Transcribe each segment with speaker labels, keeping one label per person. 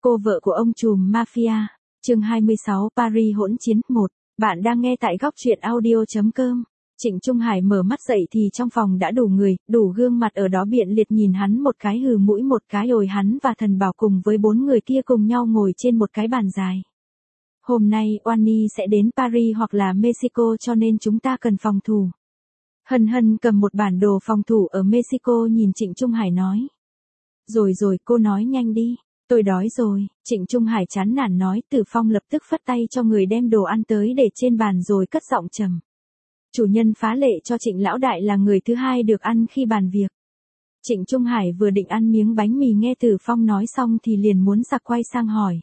Speaker 1: Cô vợ của ông trùm mafia. Chương 26 Paris hỗn chiến 1. Bạn đang nghe tại góc truyện audio.com. Trịnh Trung Hải mở mắt dậy thì trong phòng đã đủ người, đủ gương mặt ở đó biện liệt nhìn hắn một cái hừ mũi một cái ồi, hắn và Thần Bảo cùng với 4 người kia cùng nhau ngồi trên một cái bàn dài. Hôm nay Oani sẽ đến Paris hoặc là Mexico cho nên chúng ta cần phòng thủ. Hân Hân cầm một bản đồ phòng thủ ở Mexico nhìn Trịnh Trung Hải nói. Rồi cô nói nhanh đi. Tôi đói rồi, Trịnh Trung Hải chán nản nói. Tử Phong lập tức phất tay cho người đem đồ ăn tới để trên bàn rồi cất giọng trầm. Chủ nhân phá lệ cho Trịnh lão đại là người thứ hai được ăn khi bàn việc. Trịnh Trung Hải vừa định ăn miếng bánh mì nghe Tử Phong nói xong thì liền muốn giặc quay sang hỏi.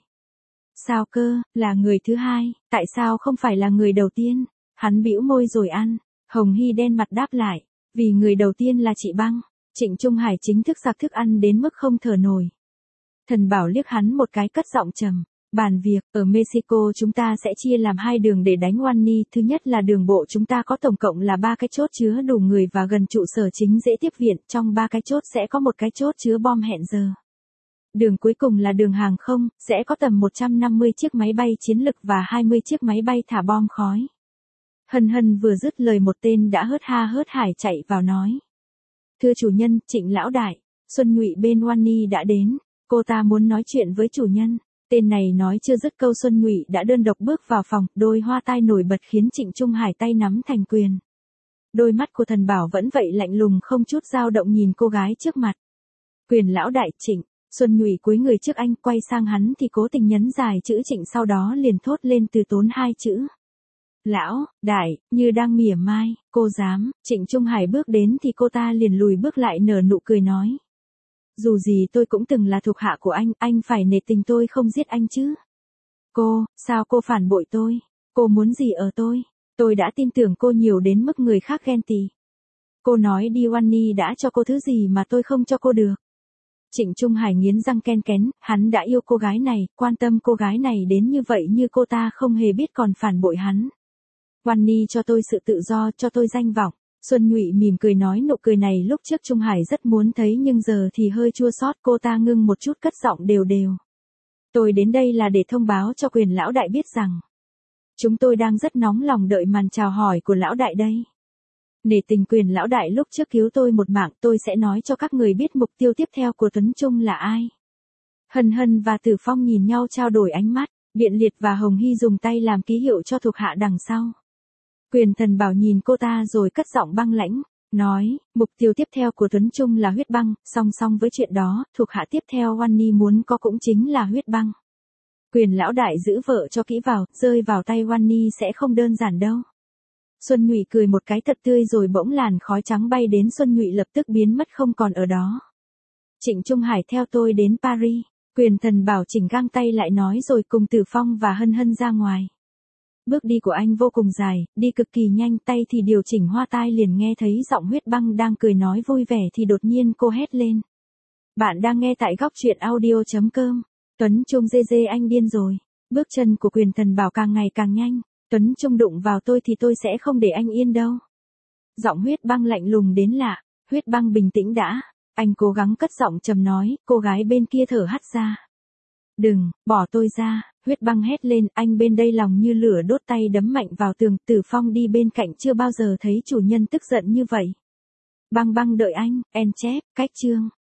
Speaker 1: Sao cơ, là người thứ hai, tại sao không phải là người đầu tiên? Hắn bĩu môi rồi ăn. Hồng Hy đen mặt đáp lại, vì người đầu tiên là chị Băng. Trịnh Trung Hải chính thức giặc thức ăn đến mức không thở nổi. Thần Bảo liếc hắn một cái cất giọng trầm. Bàn việc, ở Mexico chúng ta sẽ chia làm 2 đường để đánh Oani. Thứ nhất là đường bộ, chúng ta có tổng cộng là 3 cái chốt chứa đủ người và gần trụ sở chính dễ tiếp viện. Trong 3 cái chốt sẽ có một cái chốt chứa bom hẹn giờ. Đường cuối cùng là đường hàng không, sẽ có tầm 150 chiếc máy bay chiến lực và 20 chiếc máy bay thả bom khói. Hân Hân vừa dứt lời một tên đã hớt ha hớt hải chạy vào nói. Thưa chủ nhân, Trịnh lão đại, Xuân Nhụy bên Oani đã đến, cô ta muốn nói chuyện với chủ nhân. Tên này nói chưa dứt câu Xuân Nhụy đã đơn độc bước vào phòng, đôi hoa tai nổi bật khiến Trịnh Trung Hải tay nắm thành quyền. Đôi mắt của Thần Bảo vẫn vậy lạnh lùng không chút dao động nhìn cô gái trước mặt. Quyền lão đại Trịnh. Xuân Nhụy cúi người trước anh, quay sang hắn thì cố tình nhấn dài chữ Trịnh, sau đó liền thốt lên từ tốn 2 chữ. Lão, đại, như đang mỉa mai, cô dám. Trịnh Trung Hải bước đến thì cô ta liền lùi bước lại nở nụ cười nói. Dù gì tôi cũng từng là thuộc hạ của anh phải nể tình tôi không giết anh chứ. Cô, sao cô phản bội tôi? Cô muốn gì ở tôi? Tôi đã tin tưởng cô nhiều đến mức người khác ghen tị. Cô nói đi Oani đã cho cô thứ gì mà tôi không cho cô được. Trịnh Trung Hải nghiến răng ken kén, hắn đã yêu cô gái này, quan tâm cô gái này đến như vậy như cô ta không hề biết còn phản bội hắn. Oani cho tôi sự tự do, cho tôi danh vọng. Xuân Nhụy mỉm cười nói, nụ cười này lúc trước Trung Hải rất muốn thấy nhưng giờ thì hơi chua xót. Cô ta ngưng một chút cất giọng đều đều. Tôi đến đây là để thông báo cho Quyền lão đại biết rằng chúng tôi đang rất nóng lòng đợi màn chào hỏi của lão đại đây. Nể tình Quyền lão đại lúc trước cứu tôi một mạng, tôi sẽ nói cho các người biết mục tiêu tiếp theo của Tuấn Trung là ai. Hân Hân và Tử Phong nhìn nhau trao đổi ánh mắt, Biện Liệt và Hồng Hy dùng tay làm ký hiệu cho thuộc hạ đằng sau. Quyền Thần Bảo nhìn cô ta rồi cất giọng băng lãnh, nói, mục tiêu tiếp theo của Tuấn Trung là huyết băng, song song với chuyện đó, thuộc hạ tiếp theo Oani muốn có cũng chính là huyết băng. Quyền lão đại giữ vợ cho kỹ vào, rơi vào tay Oani sẽ không đơn giản đâu. Xuân Nhụy cười một cái thật tươi rồi bỗng làn khói trắng bay đến, Xuân Nhụy lập tức biến mất không còn ở đó. Trịnh Trung Hải theo tôi đến Paris. Quyền Thần Bảo chỉnh găng tay lại nói rồi cùng Tử Phong và Hân Hân ra ngoài. Bước đi của anh vô cùng dài, đi cực kỳ nhanh, tay thì điều chỉnh hoa tai liền nghe thấy giọng huyết băng đang cười nói vui vẻ thì đột nhiên cô hét lên. Bạn đang nghe tại góc truyện audio.com. Tuấn Trung dê anh điên rồi. Bước chân của Quyền Thần Bảo càng ngày càng nhanh. Tuấn Trung đụng vào tôi thì tôi sẽ không để anh yên đâu. Giọng huyết băng lạnh lùng đến lạ. Huyết băng bình tĩnh đã. Anh cố gắng cất giọng trầm nói, cô gái bên kia thở hắt ra. Đừng, bỏ tôi ra. Huyết băng hét lên, anh bên đây lòng như lửa đốt, tay đấm mạnh vào tường. Tử Phong đi bên cạnh chưa bao giờ thấy chủ nhân tức giận như vậy. Băng đợi anh, en chép, cách chương.